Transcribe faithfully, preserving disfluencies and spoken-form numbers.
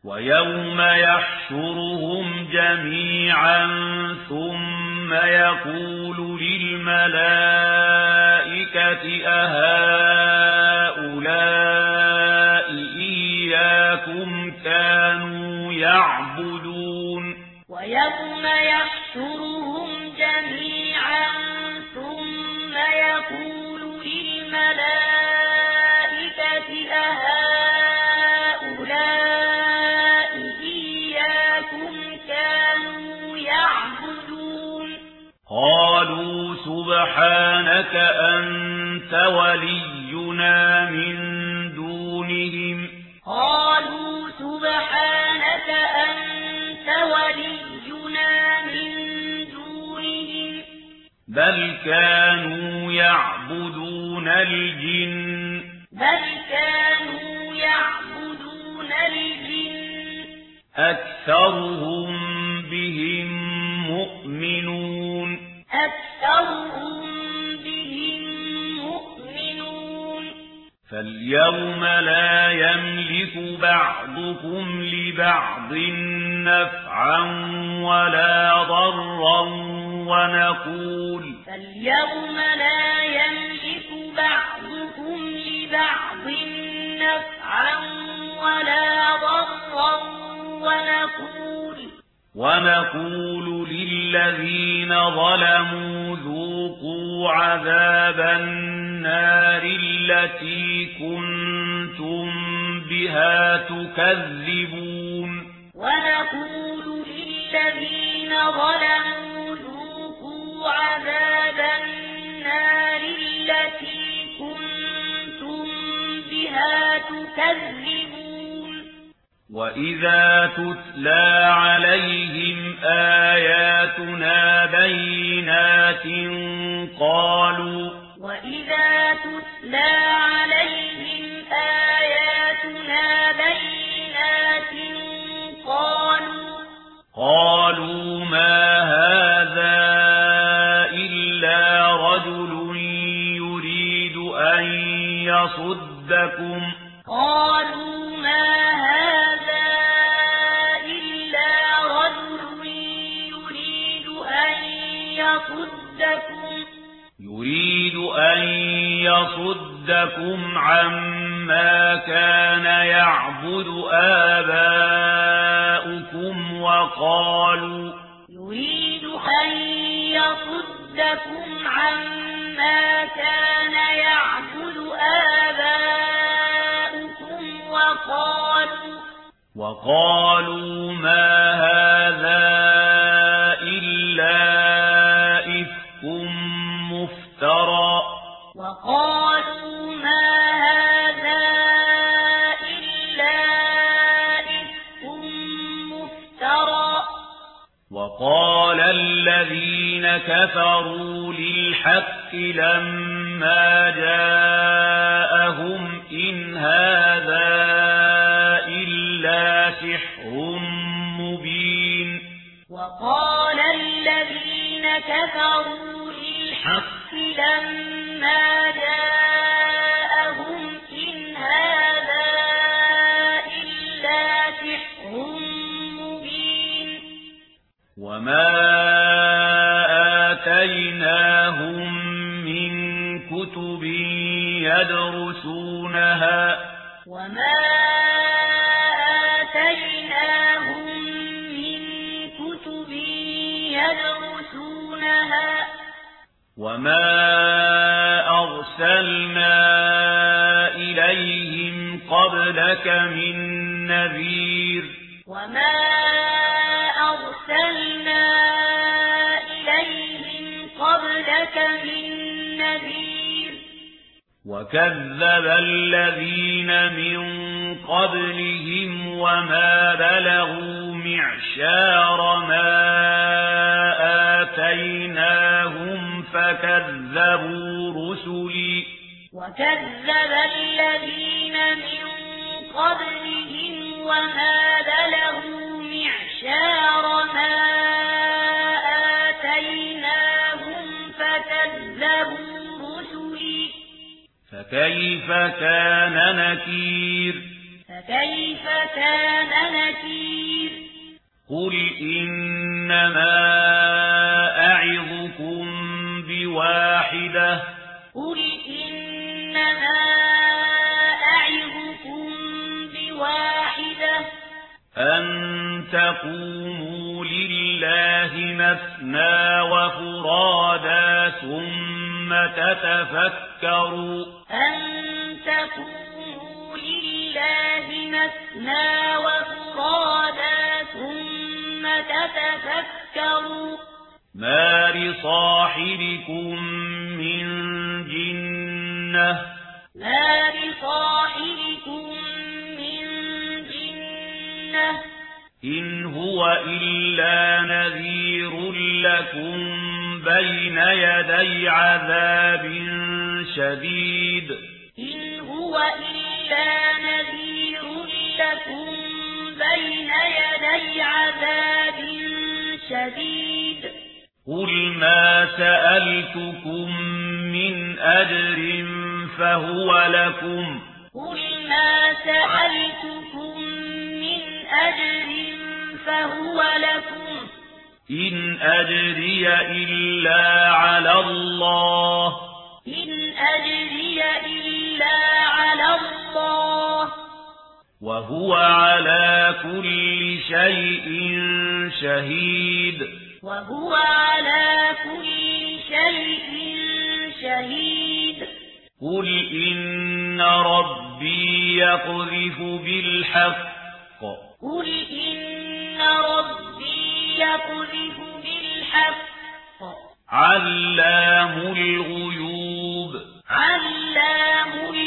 ويوم يحشرهم جميعا ثم يقول للملائكة أهؤلاء إياكم كانوا يعبدون ويوم يحشرهم جميعا ثم يقول للملائكة أهؤلاء إياكم كانوا يعبدون قالوا سبحانك أنت ولينا من دونهم قالوا سبحانك أنت ولينا من دونهم بل كانوا يعبدون الجن بل كانوا يعبدون الجن أكثرهم بهم مؤمنون أكثرهم بهم مؤمنون فاليوم لا يملك بعضكم لبعض نفعا ولا ضرا ونقول فاليوم لا يملك بعضكم لبعض نفعا ولا ضرا ونقول ونقول للذين ظلموا ذوقوا عذاب النار التي كنتم بها تكذبون ونقول للذين ظلموا ذوقوا عذاب النار التي كنتم بها تكذبون وإذا تتلى عليهم آياتنا بينات قالوا وإذا تتلى عليهم آياتنا بينات قالوا قالوا ما هذا إلا رجل يريد أن يصدكم قالوا ما هذا إلا رجل يريد أن يصدكم يريد أن يصدكم عما كان يعبد آباؤكم وقالوا يريد أن يصدكم عما كان يعبد آباؤكم وقالوا وقالوا ما هذا إلا إفك مفترى وقالوا ما هذا إلا إفك مفترى وقال الذين كفروا للحق لما جاءهم إن هذا إلا سحر مبين وقال الذين كفروا للحق لما جاءهم إن هذا إلا سحر مبين وما آتيناهم من كتب يدرسونها وما آتيناهم من كتب يدرسونها وما أرسلنا إليهم قبلك من نذير وما أرسلنا إليهم قبلك من نذير وكذب الذين من قبلهم وما بلغوا معشار ما آتيناهم فكذبوا رسلي وكذب الذين من قبلهم وما بلغوا معشار ما آتيناهم فكذبوا رسلي فكيف كان نكير فكيف كان نكير قل إنما أعظكم بواحدة قل إنما أعظكم بواحدة أن تقوموا لله مثنى وفرادا ثم تتفكروا أن تقوموا لله مثنى وفرادا ثم تتفكروا ما لصاحبكم من جنة ما لصاحبكم من جنة إن هو إلا نذير لكم بين يدي عذاب شديد إن هو إلا نذير لكم بين يدي عذاب شديد قل ما سألتكم من أجر فهو لكم قل ما سألتكم من أجر فهو لكم إن أجري إلا على الله إن أجري إلا على الله وهو على كل شيء شهيد وهو على كل شيء شهيد قل إن ربي يقذف بالحق قل إن ربي يقذف بالحق علام الغيوب علام الغيوب